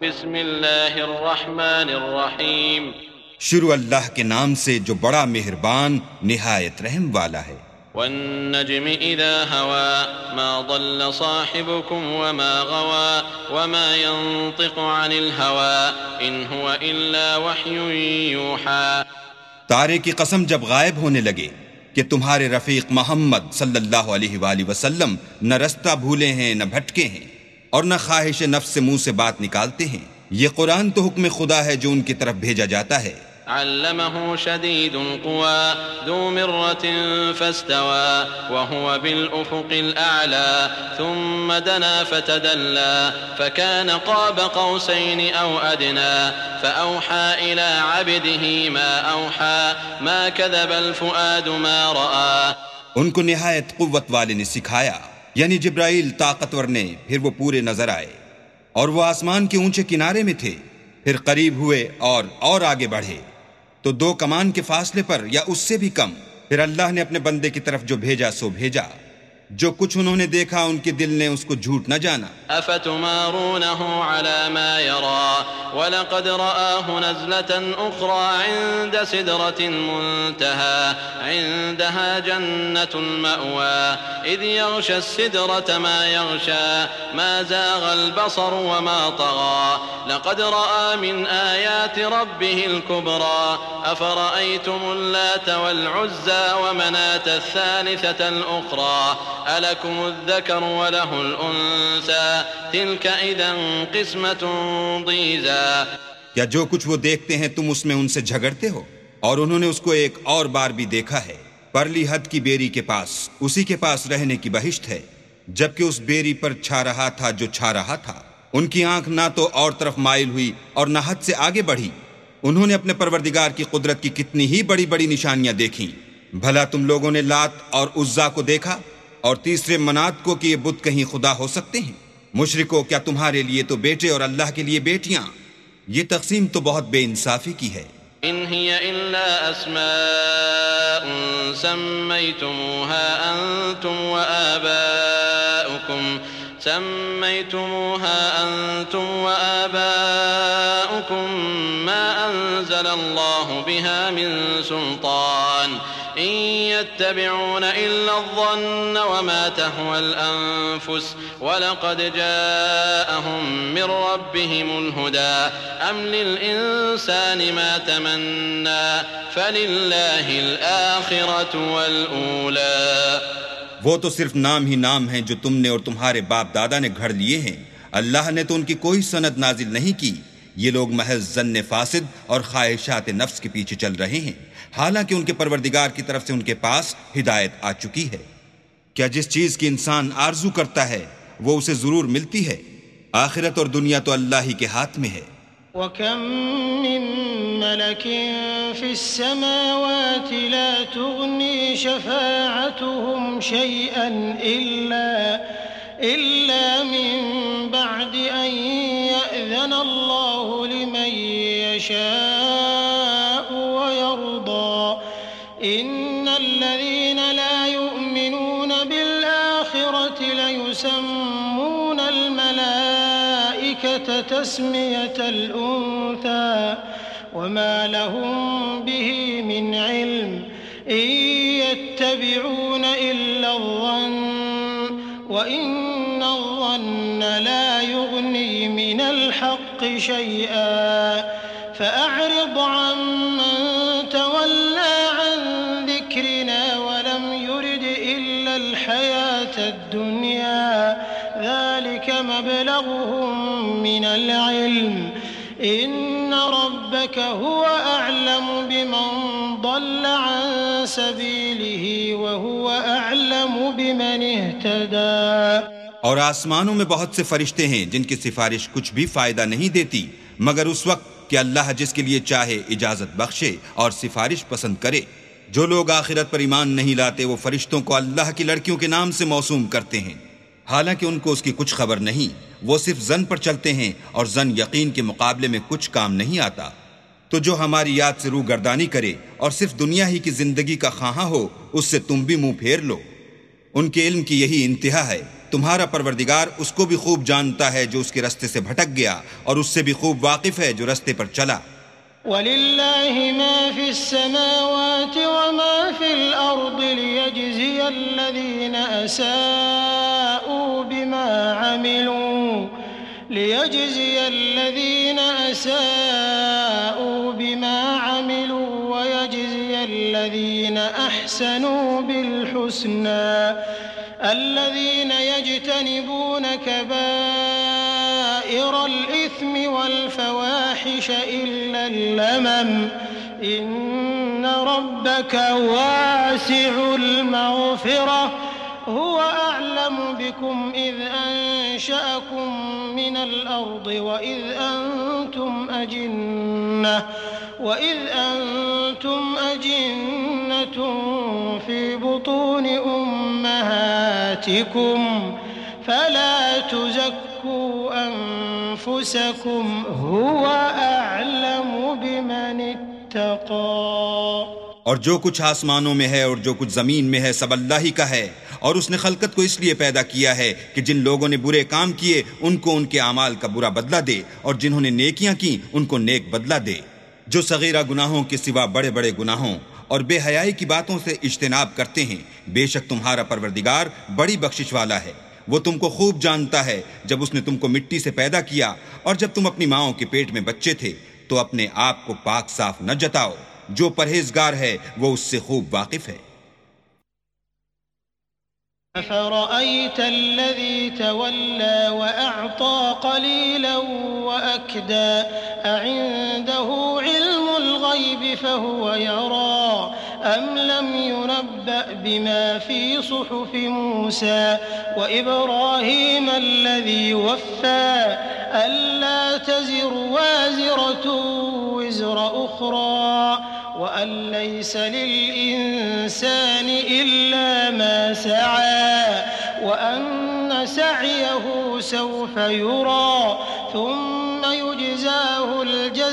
بسم اللہ الرحمن الرحیم شروع اللہ کے نام سے جو بڑا مہربان نہایت رحم والا ہے۔ والنجم اذا هوى ما ضل صاحبكم وما غوى وما ينطق عن الهوى ان هو الا وحي يوحى۔ تارے کی قسم جب غائب ہونے لگے کہ تمہارے رفیق محمد صلی اللہ علیہ وآلہ وسلم نہ رستہ بھولے ہیں نہ بھٹکے ہیں اور نہ خواہش نفس سے منہ سے بات نکالتے ہیں، یہ قرآن تو حکم خدا ہے جو ان کی طرف بھیجا جاتا ہے۔ علمه شدید القوى ذو مرة فاستوى وهو بالأفق الأعلى ثم دنا فتدلى فكان قاب قوسين أو أدنى فأوحى إلى عبده ما أوحى ما كذب الفؤاد ما رأى۔ ان کو نہایت قوت والے نے سکھایا، یعنی جبرائیل طاقتور نے، پھر وہ پورے نظر آئے اور وہ آسمان کے اونچے کنارے میں تھے، پھر قریب ہوئے اور آگے بڑھے تو 2 کمان کے فاصلے پر یا اس سے بھی کم، پھر اللہ نے اپنے بندے کی طرف جو بھیجا سو بھیجا، جو کچھ انہوں نے دیکھا ان کے دل نے اس کو جھوٹ نہ جانا۔ افتمارونه على ما يرى ولقد رآه نزلة أخرى عند سدرة المنتهى عندها جنة المأوى إذ يغشى السدرة ما يغشى ما زاغ البصر وما طغى لقد رأى من آيات ربه الكبرى أفرأيتم اللات والعزى ومناة الثالثة الأخرى ألكم الذكر وله الأنثى تلك إذا قسمة ضيزى۔ کیا جو کچھ وہ دیکھتے ہیں تم اس میں ان سے جھگڑتے ہو؟ اور انہوں نے اس کو ایک اور بار بھی دیکھا ہے، پرلی حد کی بیری کے پاس، اسی کے پاس رہنے کی بہشت ہے، جبکہ اس بیری پر چھا رہا تھا جو چھا رہا تھا۔ ان کی آنکھ نہ تو اور طرف مائل ہوئی اور نہ حد سے آگے بڑھی۔ انہوں نے اپنے پروردگار کی قدرت کی کتنی ہی بڑی بڑی نشانیاں دیکھیں۔ بھلا تم لوگوں نے لات اور عزا کو دیکھا اور تیسرے منات کو کہ یہ بت کہیں خدا ہو سکتے ہیں؟ مشرکو، کیا تمہارے لیے تو بیٹے اور اللہ کے لیے بیٹیاں؟ یہ تقسیم تو بہت بے انصافی کی ہے۔ إن هي إلا أسماء سميتموها أنتم وآباؤكم ما أنزل الله بها من سلطان إن يتبعون إلا الظن وما تهوى الأنفس ولقد جاءهم من ربهم الهدى أم للإنسان ما تمنى فلله الآخرة والأولى۔ وہ تو صرف نام ہی نام ہیں جو تم نے اور تمہارے باپ دادا نے گھڑ لیے ہیں، اللہ نے تو ان کی کوئی سند نازل نہیں کی۔ یہ لوگ محض ظن فاسد اور خواہشات نفس کے پیچھے چل رہے ہیں، حالانکہ ان کے پروردگار کی طرف سے ان کے پاس ہدایت آ چکی ہے۔ کیا جس چیز کی انسان آرزو کرتا ہے وہ اسے ضرور ملتی ہے؟ آخرت اور دنیا تو اللہ ہی کے ہاتھ میں ہے۔ وَكَم مِّن مَّلَكٍ فِي السَّمَاوَاتِ لَا تُغْنِي شَفَاعَتُهُمْ شَيْئًا إِلَّا مِن بَعْدِ أَن يَأْذَنَ اللَّهُ لِمَن يَشَاءُ وَيَرْضَىٰ إِنَّ الَّذِينَ لَا يُؤْمِنُونَ بِالْآخِرَةِ لَيُسَمُّونَ الْمَلَائِكَةَ تَسْمِيَةَ الْأُنثَىٰ وَمَا لَهُم بِهِ مِنْ عِلْمٍ إِن يَتَّبِعُونَ إِلَّا الظَّنَّ وَإِنَّ الظَّنَّ لَا يُغْنِي مِنَ الْحَقِّ شَيْئًا فَأَعْرِضْ عَمَّن تَوَلَّىٰ عَن ذِكْرِنَا وَلَمْ يُرِدْ إِلَّا الْحَيَاةَ الدُّنْيَا ذَلِكَ مَبْلَغُهُم مِّنَ الْعِلْمِ إِنَّ رَبَّكَ هُوَ أَعْلَمُ بِمَن ضَلَّ عَن سَبِيلِهِ وَهُوَ أَعْلَمُ بِمَنِ اهْتَدَىٰ۔ اور آسمانوں میں بہت سے فرشتے ہیں جن کی سفارش کچھ بھی فائدہ نہیں دیتی مگر اس وقت کہ اللہ جس کے لیے چاہے اجازت بخشے اور سفارش پسند کرے۔ جو لوگ آخرت پر ایمان نہیں لاتے وہ فرشتوں کو اللہ کی لڑکیوں کے نام سے موسوم کرتے ہیں، حالانکہ ان کو اس کی کچھ خبر نہیں، وہ صرف ظن پر چلتے ہیں اور ظن یقین کے مقابلے میں کچھ کام نہیں آتا۔ تو جو ہماری یاد سے روح گردانی کرے اور صرف دنیا ہی کی زندگی کا خواہاں ہو، اس سے تم بھی منہ پھیر لو۔ ان کے علم کی یہی انتہا ہے تمہارا پروردگار اس کو بھی خوب جانتا ہے جو اس کے رستے سے بھٹک گیا، اور اس سے بھی خوب واقف ہے جو رستے پر چلا۔ وَلِلَّهِ مَا فِي السَّمَاوَاتِ وَمَا فِي الْأَرْضِ لِيَجْزِيَ الَّذِينَ أَسَاءُوا بِمَا عَمِلُوا وَيَجْزِيَ الَّذِينَ أَحْسَنُوا بِالْحُسْنَى الَّذِينَ يَجْتَنِبُونَ كَبَائِرَ الْإِثْمِ وَالْفَوَاحِشَ إِلَّا اللَّمَمَ إِنَّ رَبَّكَ وَاسِعُ الْمَغْفِرَةِ هو أعلم بكم إذ أنشأكم من الأرض وإذ أنتم أجنة في بطون أمهاتكم فلا تزكوا أنفسكم هو أعلم بمن اتقى۔ اور جو کچھ آسمانوں میں ہے اور جو کچھ زمین میں ہے سب اللہ ہی کا ہے، اور اس نے خلقت کو اس لیے پیدا کیا ہے کہ جن لوگوں نے برے کام کیے ان کو ان کے اعمال کا برا بدلہ دے، اور جنہوں نے نیکیاں کی ان کو نیک بدلہ دے۔ جو صغیرہ گناہوں کے سوا بڑے بڑے گناہوں اور بے حیائی کی باتوں سے اجتناب کرتے ہیں، بے شک تمہارا پروردگار بڑی بخشش والا ہے۔ وہ تم کو خوب جانتا ہے جب اس نے تم کو مٹی سے پیدا کیا، اور جب تم اپنی ماؤں کے پیٹ میں بچے تھے تو اپنے آپ کو پاک صاف نہ جتاؤ، جو پرہیزگار ہے وہ اس سے خوب واقف ہے۔ أَفَرَأَيْتَ الَّذِي تَوَلَّى وَأَعْطَى قَلِيلًا وَأَكْدَى أَعِندَهُ عِلْمُ الْغَيْبِ فَهُوَ يَرَى أَمْ لَمْ يُنَبَّأْ بِمَا فِي صُحُفِ مُوسَى وَإِبْرَاهِيمَ الَّذِي وَفَّى أَلَّا تَزِرُ وَازِرَةٌ وِزْرَ أُخْرَى وَأَن لَّيْسَ لِلْإِنسَانِ إِلَّا مَا سَعَىٰ وَأَنَّ سَعْيَهُ سَوْفَ يُرَىٰ ثُمَّ يُجْزَاهُ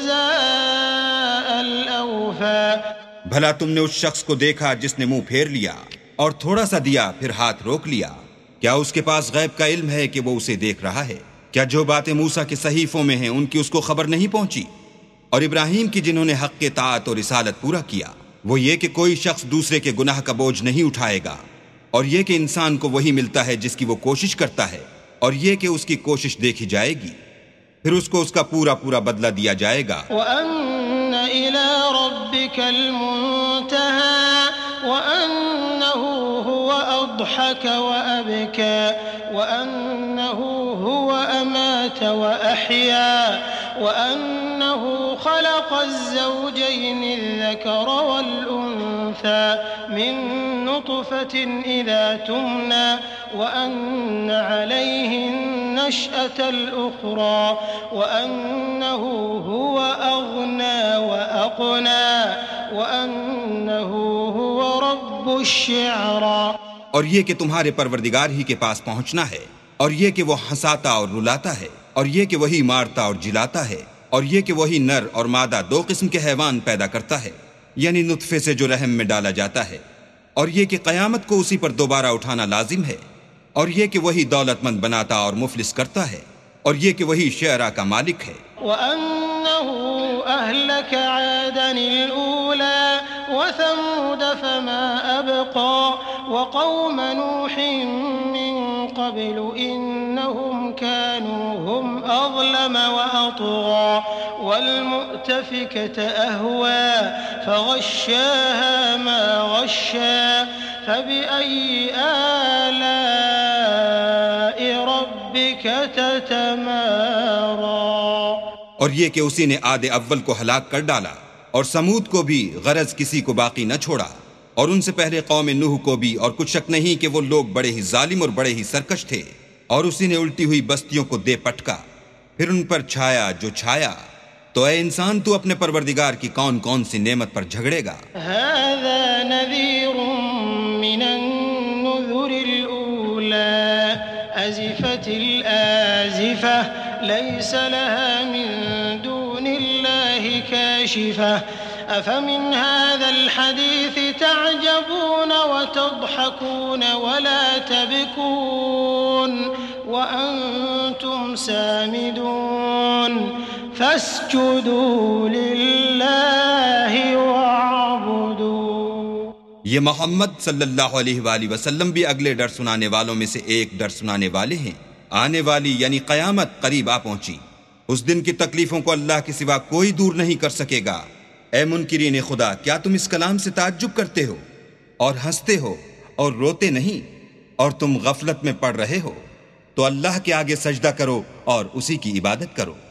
الْجَزَاءَ الْأَوْفَىٰ۔ بھلا تم نے اس شخص کو دیکھا جس نے منہ پھیر لیا اور تھوڑا سا دیا پھر ہاتھ روک لیا؟ کیا اس کے پاس غیب کا علم ہے کہ وہ اسے دیکھ رہا ہے؟ کیا جو باتیں موسیٰ کے صحیفوں میں ہیں ان کی اس کو خبر نہیں پہنچی؟ اور ابراہیم کی جنہوں نے حق کے طاعت اور رسالت پورا کیا، وہ یہ کہ کوئی شخص دوسرے کے گناہ کا بوجھ نہیں اٹھائے گا، اور یہ کہ انسان کو وہی ملتا ہے جس کی وہ کوشش کرتا ہے، اور یہ کہ اس کی کوشش دیکھی جائے گی، پھر اس کو اس کا پورا پورا بدلہ دیا جائے گا۔ وَأَنَّ إِلَىٰ رَبِّكَ الْمُنتَهَىٰ وَأَنَّهُ هُوَ أَضْحَكَ وَأَبْكَىٰ وَأَنَّهُ هُوَ أَمَاتَ وَأَحْيَا وَأَنَّهُ خَلَقَ الزَّوْجَيْنِ الذَّكَرَ وَالْأُنثَىٰ مِن نُّطْفَةٍ إِذَا تُمْنَىٰ وَأَنَّ عَلَيْهِ النَّشْأَةَ الْأُخْرَىٰ وَأَنَّهُ هُوَ أَغْنَىٰ وَأَقْنَىٰ وَأَنَّهُ هُوَ رَبُّ الشِّعْرَىٰ۔ اور یہ کہ تمہارے پروردگار ہی کے پاس پہنچنا ہے، اور یہ کہ وہ ہنساتا اور رلاتا ہے، اور یہ کہ وہی مارتا اور جلاتا ہے، اور یہ کہ وہی نر اور مادہ دو قسم کے حیوان پیدا کرتا ہے، یعنی نطفے سے جو رحم میں ڈالا جاتا ہے، اور یہ کہ قیامت کو اسی پر دوبارہ اٹھانا لازم ہے، اور یہ کہ وہی دولت مند بناتا اور مفلس کرتا ہے، اور یہ کہ وہی شعراء کا مالک ہے۔ وَأَنَّهُ أَهْلَكَ عَادًا الْأُولَىٰ وَثَمُودَ فَمَا أَبْقَىٰ وَقَوْمَ نُوحٍ مِّن قَبْلُ إِنَّهُمْ كَانُوا هُمْ أَظْلَمَ وَأَطْغَىٰ وَالْمُؤْتَفِكَةَ أَهْوَىٰ فَغَشَّاهَا مَا غَشَّىٰ فَبِأَيِّ آلَاءِ رَبِّكَ تَتَمَارَىٰ۔ اور یہ کہ اسی نے عاد اول کو ہلاک کر ڈالا، اور سمود کو بھی غرض کسی کو باقی نہ چھوڑا، اور ان سے پہلے قوم نوح کو بھی، اور کچھ شک نہیں کہ وہ لوگ بڑے ہی ظالم اور بڑے ہی سرکش تھے، اور اسی نے الٹی ہوئی بستیوں کو دے پٹکا، پھر ان پر چھایا جو چھایا۔ تو اے انسان تو اپنے پروردگار کی کون کون سی نعمت پر جھگڑے گا؟ هذا نذير من النذر الأولى أزفت الآزفة ليس لها من دون الله كاشفة أفمن هذا الحديث تعجبون وتضحكون ولا تبكون وأنتم سامدون فاسجدوا لله واعبدوا۔ یہ محمد صلی اللہ علیہ وآلہ وسلم بھی اگلے ڈر سنانے والوں میں سے ایک ڈر سنانے والے ہیں۔ آنے والی یعنی قیامت قریب آ پہنچی، اس دن کی تکلیفوں کو اللہ کے سوا کوئی دور نہیں کر سکے گا۔ اے منکرین خدا، کیا تم اس کلام سے تعجب کرتے ہو اور ہنستے ہو اور روتے نہیں، اور تم غفلت میں پڑ رہے ہو؟ تو اللہ کے آگے سجدہ کرو اور اسی کی عبادت کرو۔